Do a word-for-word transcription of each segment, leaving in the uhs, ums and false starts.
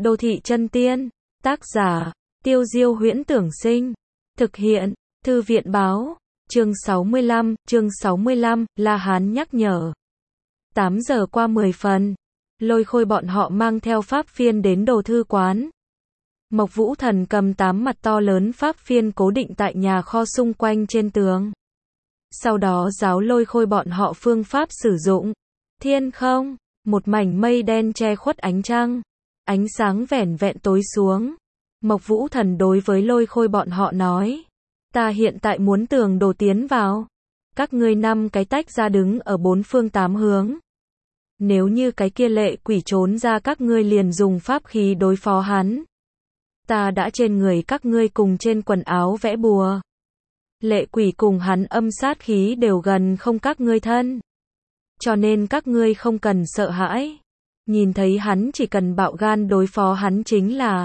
Đô thị chân tiên. Tác giả, Tiêu Diêu Huyễn Tưởng Sinh. Thực hiện, Thư viện Báo. Chương sáu mươi lăm, chương sáu mươi lăm, La Hán nhắc nhở. tám giờ qua mười phần. Lôi Khôi bọn họ mang theo pháp phiên đến Đồ Thư Quán. Mộc Vũ Thần cầm tám mặt to lớn pháp phiên cố định tại nhà kho xung quanh trên tường. Sau đó giáo Lôi Khôi bọn họ phương pháp sử dụng. Thiên không, một mảnh mây đen che khuất ánh trăng. Ánh sáng vẻn vẹn tối xuống. Mộc Vũ Thần đối với Lôi Khôi bọn họ nói. Ta hiện tại muốn tường đổ tiến vào. Các ngươi năm cái tách ra đứng ở bốn phương tám hướng. Nếu như cái kia lệ quỷ trốn ra các ngươi liền dùng pháp khí đối phó hắn. Ta đã trên người các ngươi cùng trên quần áo vẽ bùa. Lệ quỷ cùng hắn âm sát khí đều gần không các ngươi thân. Cho nên các ngươi không cần sợ hãi. Nhìn thấy hắn chỉ cần bạo gan đối phó hắn chính là.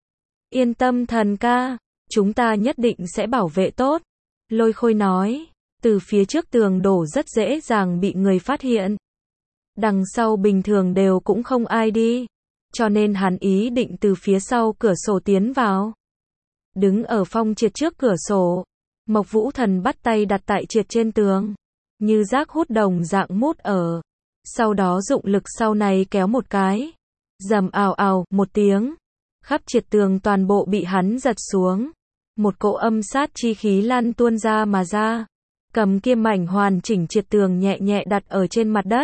Yên tâm thần ca, chúng ta nhất định sẽ bảo vệ tốt. Lôi Khôi nói, từ phía trước tường đổ rất dễ dàng bị người phát hiện. Đằng sau bình thường đều cũng không ai đi. Cho nên hắn ý định từ phía sau cửa sổ tiến vào. Đứng ở Phong Triệt trước cửa sổ. Mộc Vũ Thần bắt tay đặt tại Triệt trên tường. Như rác hút đồng dạng mút ở. Sau đó dụng lực sau này kéo một cái. Rầm ào ào một tiếng. Khắp Triệt tường toàn bộ bị hắn giật xuống. Một cỗ âm sát chi khí lan tuôn ra mà ra. Cầm kia mảnh hoàn chỉnh Triệt tường nhẹ nhẹ đặt ở trên mặt đất.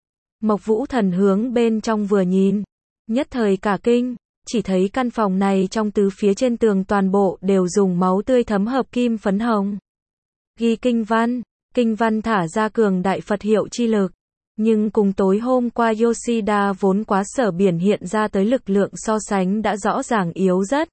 Mộc Vũ Thần hướng bên trong vừa nhìn. Nhất thời cả kinh. Chỉ thấy căn phòng này trong tứ phía trên tường toàn bộ đều dùng máu tươi thấm hợp kim phấn hồng. Ghi kinh văn. Kinh văn thả ra cường đại Phật hiệu chi lực. Nhưng cùng tối hôm qua Yoshida vốn quá sở biển hiện ra tới lực lượng so sánh đã rõ ràng yếu rất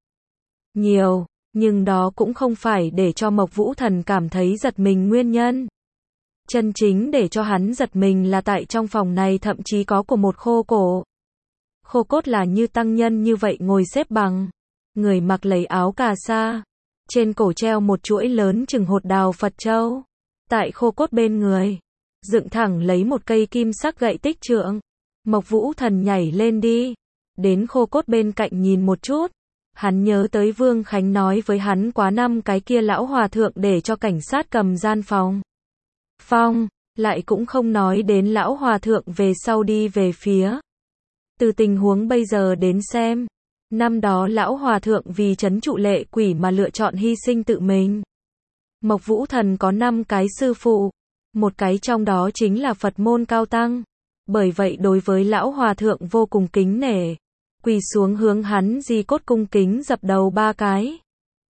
nhiều. Nhưng đó cũng không phải để cho Mộc Vũ Thần cảm thấy giật mình nguyên nhân. Chân chính để cho hắn giật mình là tại trong phòng này thậm chí có của một khô cổ. Khô cốt là như tăng nhân như vậy ngồi xếp bằng. Người mặc lấy áo cà sa. Trên cổ treo một chuỗi lớn chừng hột đào Phật châu. Tại khô cốt bên người. Dựng thẳng lấy một cây kim sắc gậy tích trượng. Mộc Vũ Thần nhảy lên đi. Đến khô cốt bên cạnh nhìn một chút. Hắn nhớ tới Vương Khánh nói với hắn quá năm cái kia lão hòa thượng để cho cảnh sát cầm gian phòng. Phong, lại cũng không nói đến lão hòa thượng về sau đi về phía. Từ tình huống bây giờ đến xem. Năm đó lão hòa thượng vì trấn trụ lệ quỷ mà lựa chọn hy sinh tự mình. Mộc Vũ Thần có năm cái sư phụ. Một cái trong đó chính là Phật môn cao tăng. Bởi vậy đối với lão hòa thượng vô cùng kính nể. Quỳ xuống hướng hắn di cốt cung kính dập đầu ba cái.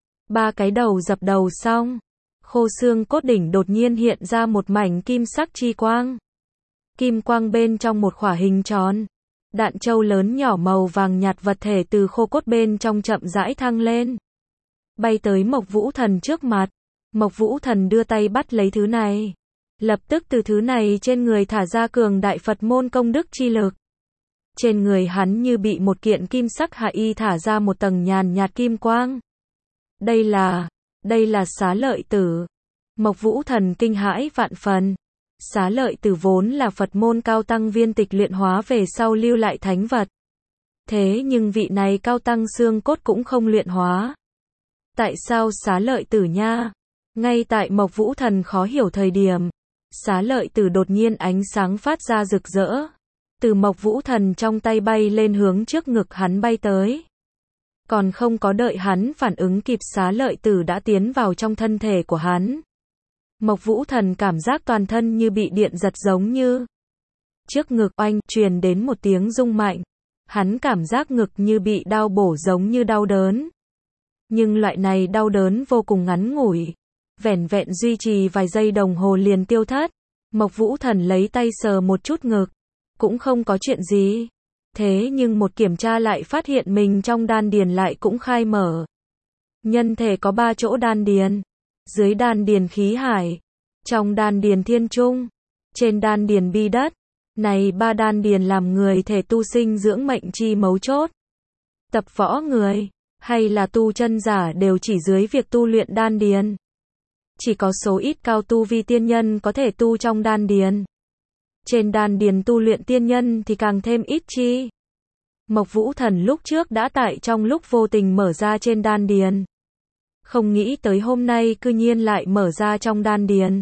Ba cái đầu dập đầu xong. Khô xương cốt đỉnh đột nhiên hiện ra một mảnh kim sắc chi quang. Kim quang bên trong một khỏa hình tròn. Đạn châu lớn nhỏ màu vàng nhạt vật thể từ khô cốt bên trong chậm rãi thăng lên. Bay tới Mộc Vũ Thần trước mặt. Mộc Vũ Thần đưa tay bắt lấy thứ này. Lập tức từ thứ này trên người thả ra cường đại Phật môn công đức chi lực. Trên người hắn như bị một kiện kim sắc hạ y thả ra một tầng nhàn nhạt kim quang. Đây là, đây là Xá Lợi Tử. Mộc Vũ Thần kinh hãi vạn phần. Xá Lợi Tử vốn là Phật môn cao tăng viên tịch luyện hóa về sau lưu lại thánh vật. Thế nhưng vị này cao tăng xương cốt cũng không luyện hóa. Tại sao Xá Lợi Tử nha? Ngay tại Mộc Vũ Thần khó hiểu thời điểm. Xá Lợi Tử đột nhiên ánh sáng phát ra rực rỡ. Từ Mộc Vũ Thần trong tay bay lên hướng trước ngực hắn bay tới. Còn không có đợi hắn phản ứng kịp Xá Lợi Tử đã tiến vào trong thân thể của hắn. Mộc Vũ Thần cảm giác toàn thân như bị điện giật giống như. Trước ngực oanh truyền đến một tiếng rung mạnh. Hắn cảm giác ngực như bị đau bổ giống như đau đớn. Nhưng loại này đau đớn vô cùng ngắn ngủi. Vẻn vẹn duy trì vài giây đồng hồ liền tiêu thất. Mộc Vũ Thần lấy tay sờ một chút ngực. Cũng không có chuyện gì. Thế nhưng một kiểm tra lại phát hiện mình trong đan điền lại cũng khai mở. Nhân thể có ba chỗ đan điền. Dưới đan điền khí hải. Trong đan điền thiên trung. Trên đan điền bi đất. Này ba đan điền làm người thể tu sinh dưỡng mệnh chi mấu chốt. Tập võ người. Hay là tu chân giả đều chỉ dưới việc tu luyện đan điền. Chỉ có số ít cao tu vi tiên nhân có thể tu trong đan điền. Trên đan điền tu luyện tiên nhân thì càng thêm ít chi. Mộc Vũ Thần lúc trước đã tại trong lúc vô tình mở ra trên đan điền. Không nghĩ tới hôm nay cư nhiên lại mở ra trong đan điền.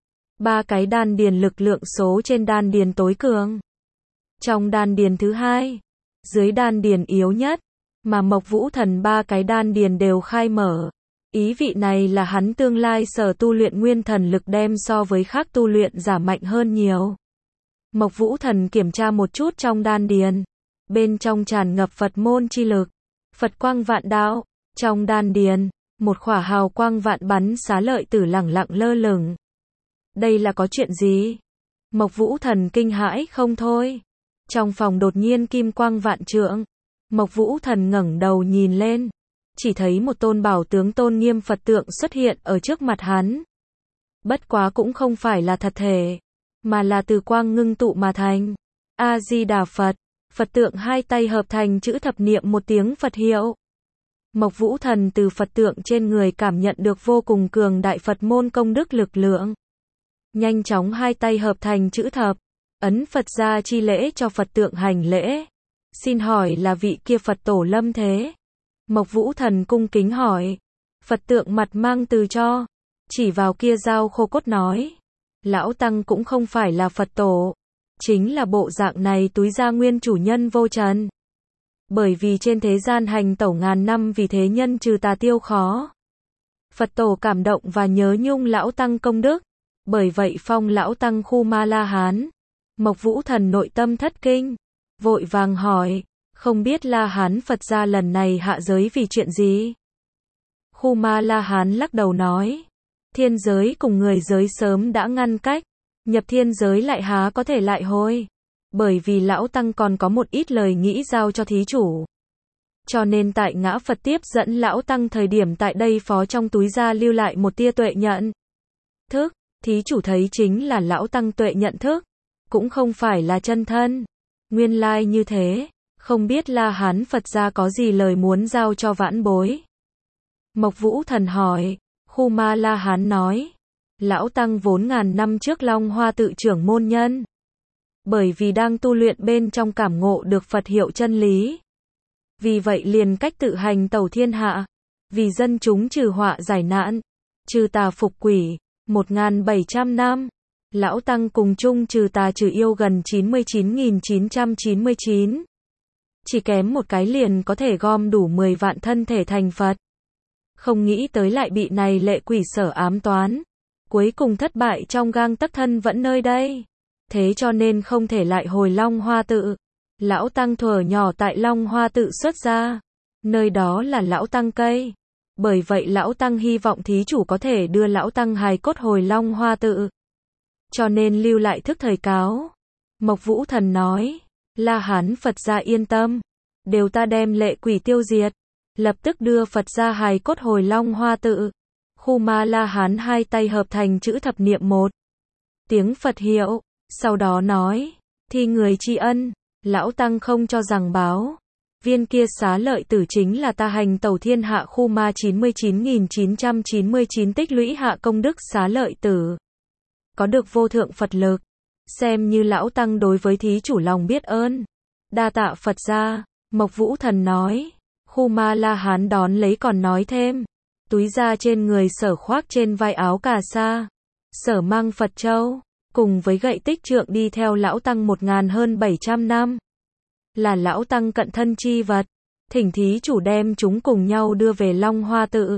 Ba cái đan điền lực lượng số trên đan điền tối cường. Trong đan điền thứ hai, dưới đan điền yếu nhất, mà Mộc Vũ Thần ba cái đan điền đều khai mở. Ý vị này là hắn tương lai sở tu luyện nguyên thần lực đem so với khác tu luyện giả mạnh hơn nhiều. Mộc Vũ Thần kiểm tra một chút trong đan điền. Bên trong tràn ngập Phật môn chi lực. Phật quang vạn đạo. Trong đan điền, một khỏa hào quang vạn bắn xá lợi tử lẳng lặng lơ lửng. Đây là có chuyện gì? Mộc Vũ Thần kinh hãi không thôi. Trong phòng đột nhiên kim quang vạn trượng. Mộc Vũ Thần ngẩng đầu nhìn lên. Chỉ thấy một tôn bảo tướng tôn nghiêm Phật tượng xuất hiện ở trước mặt hắn. Bất quá cũng không phải là thật thể, mà là từ quang ngưng tụ mà thành. A-di-đà Phật. Phật tượng hai tay hợp thành chữ thập niệm một tiếng Phật hiệu. Mộc Vũ Thần từ Phật tượng trên người cảm nhận được vô cùng cường đại Phật môn công đức lực lượng. Nhanh chóng hai tay hợp thành chữ thập, ấn Phật gia chi lễ cho Phật tượng hành lễ. Xin hỏi là vị kia Phật tổ lâm thế? Mộc Vũ Thần cung kính hỏi. Phật tượng mặt mang từ cho, chỉ vào kia dao khô cốt nói. Lão Tăng cũng không phải là Phật tổ, chính là bộ dạng này túi gia nguyên chủ nhân vô trần. Bởi vì trên thế gian hành tẩu ngàn năm vì thế nhân trừ tà tiêu khó. Phật tổ cảm động và nhớ nhung Lão Tăng công đức. Bởi vậy phong Lão Tăng khu Ma La Hán. Mộc Vũ Thần nội tâm thất kinh. Vội vàng hỏi. Không biết La Hán Phật gia lần này hạ giới vì chuyện gì? Khu Ma La Hán lắc đầu nói. Thiên giới cùng người giới sớm đã ngăn cách. Nhập thiên giới lại há có thể lại hồi. Bởi vì Lão Tăng còn có một ít lời nghĩ giao cho thí chủ. Cho nên tại ngã Phật tiếp dẫn Lão Tăng thời điểm tại đây phó trong túi ra lưu lại một tia tuệ nhận thức. Thí chủ thấy chính là Lão Tăng tuệ nhận thức. Cũng không phải là chân thân. Nguyên lai như thế. Không biết La Hán Phật gia có gì lời muốn giao cho vãn bối. Mộc Vũ Thần hỏi. Khu Ma La Hán nói. Lão Tăng vốn ngàn năm trước Long Hoa tự trưởng môn nhân. Bởi vì đang tu luyện bên trong cảm ngộ được Phật hiệu chân lý. Vì vậy liền cách tự hành tẩu thiên hạ. Vì dân chúng trừ họa giải nạn. Trừ tà phục quỷ. một nghìn bảy trăm năm. Lão Tăng cùng chung trừ tà trừ yêu gần chín mươi chín nghìn chín trăm chín mươi chín. Chỉ kém một cái liền có thể gom đủ mười vạn thân thể thành Phật. Không nghĩ tới lại bị này lệ quỷ sở ám toán. Cuối cùng thất bại trong gang tấc thân vẫn nơi đây. Thế cho nên không thể lại hồi Long Hoa tự. Lão Tăng thuở nhỏ tại Long Hoa tự xuất ra. Nơi đó là Lão Tăng cây. Bởi vậy Lão Tăng hy vọng thí chủ có thể đưa Lão Tăng hài cốt hồi Long Hoa tự. Cho nên lưu lại thức thời cáo. Mộc Vũ Thần nói. La Hán Phật gia yên tâm. Đều ta đem lệ quỷ tiêu diệt. Lập tức đưa Phật gia hài cốt hồi Long Hoa tự. Khu Ma La Hán hai tay hợp thành chữ thập niệm một tiếng Phật hiệu. Sau đó nói. Thi người tri ân. Lão Tăng không cho rằng báo. Viên kia xá lợi tử chính là ta hành tẩu thiên hạ khu ma chín mươi chín nghìn chín trăm chín mươi chín tích lũy hạ công đức xá lợi tử. Có được vô thượng Phật lực. Xem như Lão Tăng đối với thí chủ lòng biết ơn. Đa tạ Phật gia. Mộc Vũ Thần nói. Khu Ma La Hán đón lấy còn nói thêm. Túi da trên người sở khoác trên vai áo cà sa. Sở mang Phật châu. Cùng với gậy tích trượng đi theo Lão Tăng một ngàn hơn bảy trăm năm. Là Lão Tăng cận thân chi vật. Thỉnh thí chủ đem chúng cùng nhau đưa về Long Hoa tự.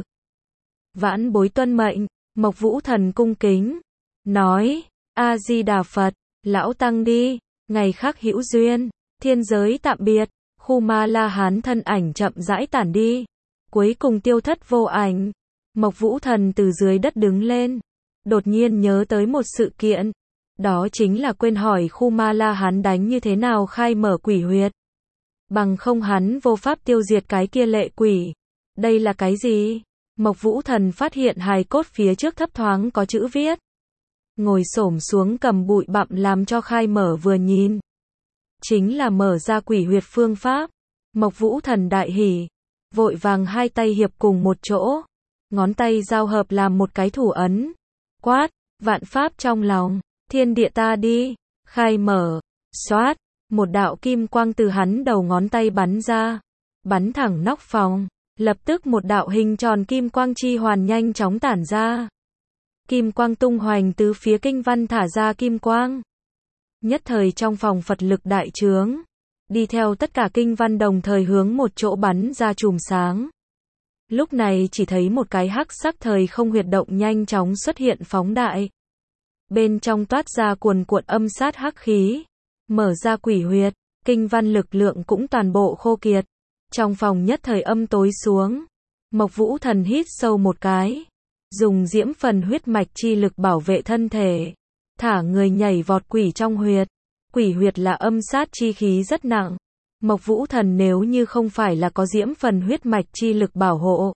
Vãn bối tuân mệnh. Mộc Vũ Thần cung kính. Nói. A-di-đà Phật. Lão Tăng đi. Ngày khác hữu duyên. Thiên giới tạm biệt. Khu Ma La Hán thân ảnh chậm rãi tản đi. Cuối cùng tiêu thất vô ảnh. Mộc Vũ Thần từ dưới đất đứng lên. Đột nhiên nhớ tới một sự kiện. Đó chính là quên hỏi khu Ma La Hán đánh như thế nào khai mở quỷ huyệt. Bằng không hắn vô pháp tiêu diệt cái kia lệ quỷ. Đây là cái gì? Mộc Vũ Thần phát hiện hài cốt phía trước thấp thoáng có chữ viết. Ngồi xổm xuống cầm bụi bặm làm cho khai mở vừa nhìn. Chính là mở ra quỷ huyệt phương pháp. Mộc Vũ Thần đại hỉ. Vội vàng hai tay hiệp cùng một chỗ. Ngón tay giao hợp làm một cái thủ ấn. Quát, vạn pháp trong lòng. Thiên địa ta đi. Khai mở. Xoát. Một đạo kim quang từ hắn đầu ngón tay bắn ra, bắn thẳng nóc phòng. Lập tức một đạo hình tròn kim quang chi hoàn nhanh chóng tản ra. Kim quang tung hoành tứ phía, kinh văn thả ra kim quang. Nhất thời trong phòng Phật lực đại trướng, đi theo tất cả kinh văn đồng thời hướng một chỗ bắn ra chùm sáng. Lúc này chỉ thấy một cái hắc sắc thời không huyệt động nhanh chóng xuất hiện phóng đại. Bên trong toát ra cuồn cuộn âm sát hắc khí, mở ra quỷ huyệt, kinh văn lực lượng cũng toàn bộ khô kiệt. Trong phòng nhất thời âm tối xuống. Mộc Vũ Thần hít sâu một cái, dùng diễm phần huyết mạch chi lực bảo vệ thân thể, thả người nhảy vọt quỷ trong huyệt. Quỷ huyệt là âm sát chi khí rất nặng. Mộc Vũ Thần nếu như không phải là có diễm phần huyết mạch chi lực bảo hộ,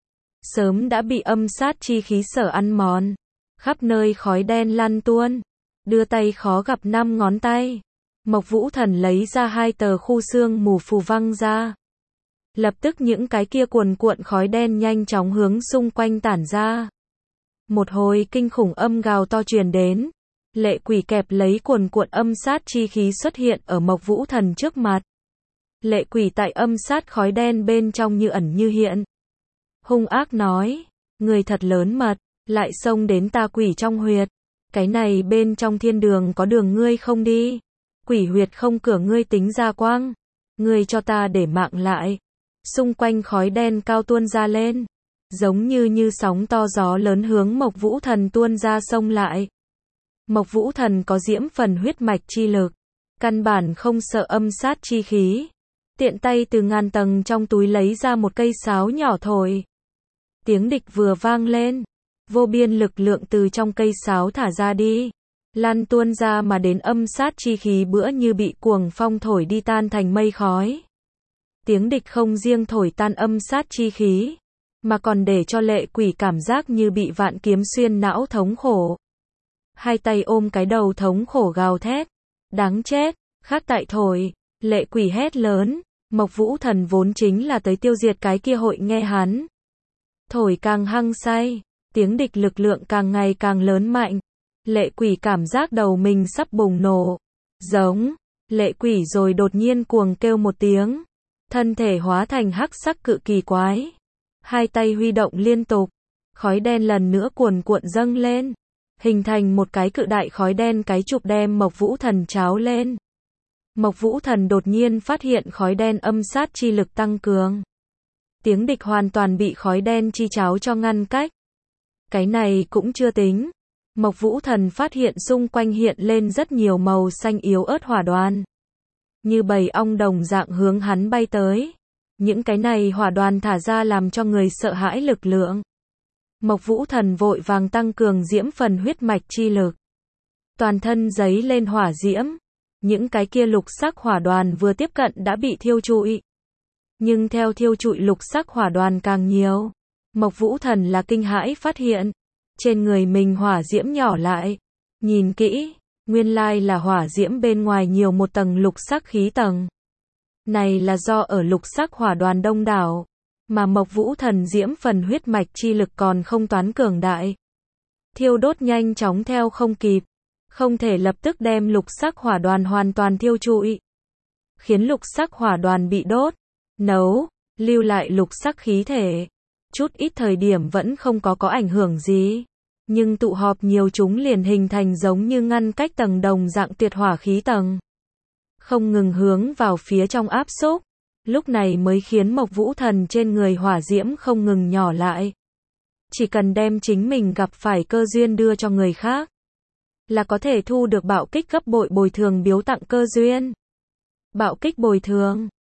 sớm đã bị âm sát chi khí sở ăn mòn. Khắp nơi khói đen lăn tuôn, đưa tay khó gặp năm ngón tay. Mộc Vũ Thần lấy ra hai tờ khu xương mù phù văng ra. Lập tức những cái kia cuồn cuộn khói đen nhanh chóng hướng xung quanh tản ra. Một hồi kinh khủng âm gào to truyền đến. Lệ quỷ kẹp lấy cuồn cuộn âm sát chi khí xuất hiện ở Mộc Vũ Thần trước mặt. Lệ quỷ tại âm sát khói đen bên trong như ẩn như hiện. Hung ác nói, người thật lớn mật, lại xông đến ta quỷ trong huyệt. Cái này bên trong thiên đường có đường ngươi không đi. Quỷ huyệt không cửa ngươi tính ra quang. Ngươi cho ta để mạng lại. Xung quanh khói đen cao tuôn ra lên, giống như như sóng to gió lớn hướng Mộc Vũ Thần tuôn ra sông lại. Mộc Vũ Thần có diễm phần huyết mạch chi lực, căn bản không sợ âm sát chi khí. Tiện tay từ ngàn tầng trong túi lấy ra một cây sáo nhỏ thổi. Tiếng địch vừa vang lên, vô biên lực lượng từ trong cây sáo thả ra đi, lan tuôn ra mà đến âm sát chi khí bữa như bị cuồng phong thổi đi tan thành mây khói. Tiếng địch không riêng thổi tan âm sát chi khí, mà còn để cho lệ quỷ cảm giác như bị vạn kiếm xuyên não thống khổ. Hai tay ôm cái đầu thống khổ gào thét. Đáng chết, khác tại thổi, lệ quỷ hét lớn. Mộc Vũ Thần vốn chính là tới tiêu diệt cái kia hội nghe hắn. Thổi càng hăng say, tiếng địch lực lượng càng ngày càng lớn mạnh. Lệ quỷ cảm giác đầu mình sắp bùng nổ. Giống, lệ quỷ rồi đột nhiên cuồng kêu một tiếng. Thân thể hóa thành hắc sắc cự kỳ quái. Hai tay huy động liên tục. Khói đen lần nữa cuồn cuộn dâng lên. Hình thành một cái cự đại khói đen cái chụp đem Mộc Vũ Thần tráo lên. Mộc Vũ Thần đột nhiên phát hiện khói đen âm sát chi lực tăng cường. Tiếng địch hoàn toàn bị khói đen chi cháo cho ngăn cách. Cái này cũng chưa tính. Mộc Vũ Thần phát hiện xung quanh hiện lên rất nhiều màu xanh yếu ớt hỏa đoàn. Như bầy ong đồng dạng hướng hắn bay tới. Những cái này hỏa đoàn thả ra làm cho người sợ hãi lực lượng. Mộc Vũ Thần vội vàng tăng cường diễm phần huyết mạch chi lực. Toàn thân giấy lên hỏa diễm. Những cái kia lục sắc hỏa đoàn vừa tiếp cận đã bị thiêu trụi. Nhưng theo thiêu trụi lục sắc hỏa đoàn càng nhiều, Mộc Vũ Thần là kinh hãi phát hiện. Trên người mình hỏa diễm nhỏ lại. Nhìn kỹ, nguyên lai là hỏa diễm bên ngoài nhiều một tầng lục sắc khí tầng. Này là do ở lục sắc hỏa đoàn đông đảo, mà Mộc Vũ Thần diễm phần huyết mạch chi lực còn không toán cường đại. Thiêu đốt nhanh chóng theo không kịp, không thể lập tức đem lục sắc hỏa đoàn hoàn toàn thiêu trụi. Khiến lục sắc hỏa đoàn bị đốt, nấu, lưu lại lục sắc khí thể. Chút ít thời điểm vẫn không có có ảnh hưởng gì. Nhưng tụ họp nhiều chúng liền hình thành giống như ngăn cách tầng đồng dạng tuyệt hỏa khí tầng. Không ngừng hướng vào phía trong áp xúc. Lúc này mới khiến Mộc Vũ Thần trên người hỏa diễm không ngừng nhỏ lại. Chỉ cần đem chính mình gặp phải cơ duyên đưa cho người khác, là có thể thu được bạo kích gấp bội bồi thường biếu tặng cơ duyên. Bạo kích bồi thường.